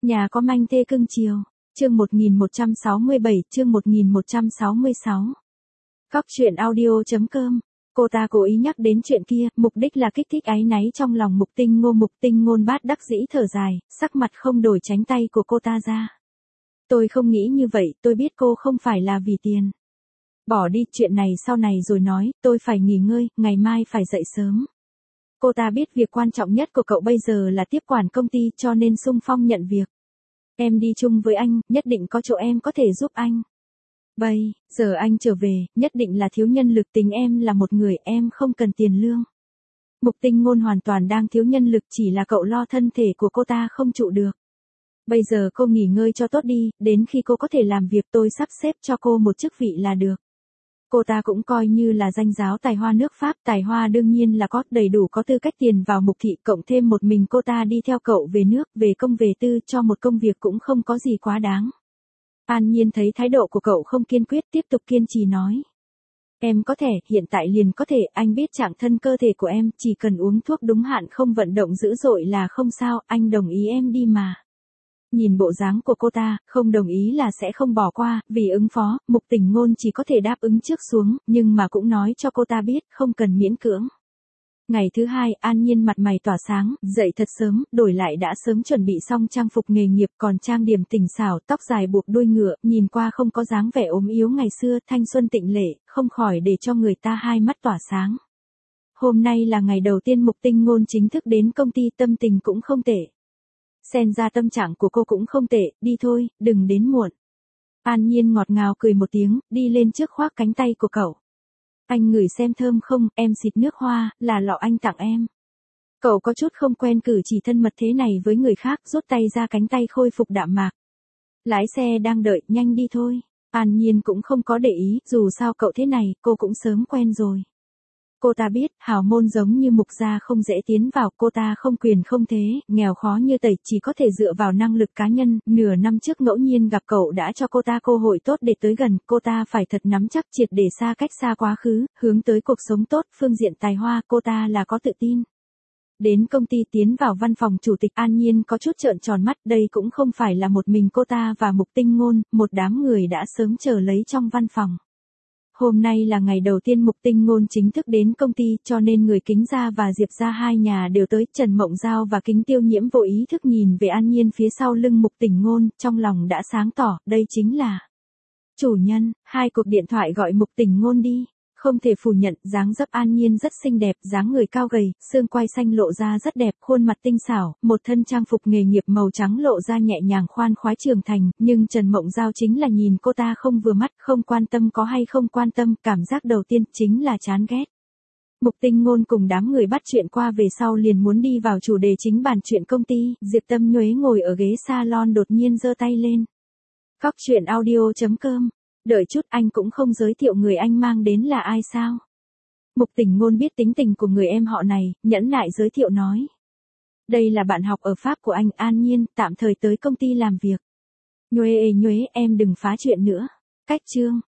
Nhà có manh thê cưng chiều. Chương 1167, chương 1166. Cóc truyện audio.com. Cô ta cố ý nhắc đến chuyện kia, mục đích là kích thích áy náy trong lòng Mục Tinh Ngôn. Mục Tinh Ngôn bát đắc dĩ thở dài, sắc mặt không đổi tránh tay của cô ta ra. Tôi không nghĩ như vậy, tôi biết cô không phải là vì tiền. Bỏ đi, chuyện này sau này rồi nói, tôi phải nghỉ ngơi, ngày mai phải dậy sớm. Cô ta biết việc quan trọng nhất của cậu bây giờ là tiếp quản công ty cho nên xung phong nhận việc. Em đi chung với anh, nhất định có chỗ em có thể giúp anh. Bây giờ anh trở về, nhất định là thiếu nhân lực, tính em là một người, em không cần tiền lương. Mục Tinh Ngôn hoàn toàn đang thiếu nhân lực, chỉ là cậu lo thân thể của cô ta không trụ được. Bây giờ cô nghỉ ngơi cho tốt đi, đến khi cô có thể làm việc tôi sắp xếp cho cô một chức vị là được. Cô ta cũng coi như là danh giáo tài hoa nước Pháp, tài hoa đương nhiên là có, đầy đủ có tư cách tiền vào Mục thị, cộng thêm một mình cô ta đi theo cậu về nước, về công về tư, cho một công việc cũng không có gì quá đáng. An Nhiên thấy thái độ của cậu không kiên quyết, tiếp tục kiên trì nói. Em có thể, hiện tại liền có thể, anh biết trạng thân cơ thể của em, chỉ cần uống thuốc đúng hạn không vận động dữ dội là không sao, anh đồng ý em đi mà. Nhìn bộ dáng của cô ta, không đồng ý là sẽ không bỏ qua, vì ứng phó, Mục Tinh Ngôn chỉ có thể đáp ứng trước xuống, nhưng mà cũng nói cho cô ta biết, không cần miễn cưỡng. Ngày thứ hai, An Nhiên mặt mày tỏa sáng, dậy thật sớm, đổi lại đã sớm chuẩn bị xong trang phục nghề nghiệp, còn trang điểm tỉnh xảo, tóc dài buộc đuôi ngựa, nhìn qua không có dáng vẻ ốm yếu ngày xưa, thanh xuân tịnh lệ, không khỏi để cho người ta hai mắt tỏa sáng. Hôm nay là ngày đầu tiên Mục Tinh Ngôn chính thức đến công ty, tâm tình cũng không tệ. Xem ra tâm trạng của cô cũng không tệ, đi thôi, đừng đến muộn. An Nhiên ngọt ngào cười một tiếng, đi lên trước khoác cánh tay của cậu. Anh ngửi xem thơm không, em xịt nước hoa, là lọ anh tặng em. Cậu có chút không quen cử chỉ thân mật thế này với người khác, rút tay ra, cánh tay khôi phục đạm mạc. Lái xe đang đợi, nhanh đi thôi. An Nhiên cũng không có để ý, dù sao cậu thế này, cô cũng sớm quen rồi. Cô ta biết, hào môn giống như Mục gia không dễ tiến vào, cô ta không quyền không thế, nghèo khó như tẩy, chỉ có thể dựa vào năng lực cá nhân, nửa năm trước ngẫu nhiên gặp cậu đã cho cô ta cơ hội tốt để tới gần, cô ta phải thật nắm chắc, triệt để xa cách xa quá khứ, hướng tới cuộc sống tốt, phương diện tài hoa, cô ta là có tự tin. Đến công ty, tiến vào văn phòng chủ tịch, An Nhiên có chút trợn tròn mắt, đây cũng không phải là một mình cô ta và Mục Tinh Ngôn, một đám người đã sớm chờ lấy trong văn phòng. Hôm nay là ngày đầu tiên Mục Tinh Ngôn chính thức đến công ty, cho nên người Kính gia và Diệp gia hai nhà đều tới. Trần Mộng Giao và Kính Tiêu Nhiễm vô ý thức nhìn về An Nhiên phía sau lưng Mục Tinh Ngôn, trong lòng đã sáng tỏ, đây chính là chủ nhân. Hai cuộc điện thoại gọi Mục Tinh Ngôn đi. Không thể phủ nhận, dáng dấp An Nhiên rất xinh đẹp, dáng người cao gầy, xương quai xanh lộ ra rất đẹp, khuôn mặt tinh xảo, một thân trang phục nghề nghiệp màu trắng lộ ra nhẹ nhàng khoan khoái trưởng thành, nhưng Trần Mộng Giao chính là nhìn cô ta không vừa mắt, không quan tâm có hay không quan tâm, cảm giác đầu tiên chính là chán ghét. Mục Tinh Ngôn cùng đám người bắt chuyện qua về sau liền muốn đi vào chủ đề chính, bàn chuyện công ty. Diệp Tâm Nhuế ngồi ở ghế salon đột nhiên giơ tay lên. Cóc truyện audio.com. Đợi chút, anh cũng không giới thiệu người anh mang đến là ai sao? Mục Tinh Ngôn biết tính tình của người em họ này, nhẫn nại giới thiệu nói. Đây là bạn học ở Pháp của anh, An Nhiên, tạm thời tới công ty làm việc. Nhuế, em đừng phá chuyện nữa. Cách chương.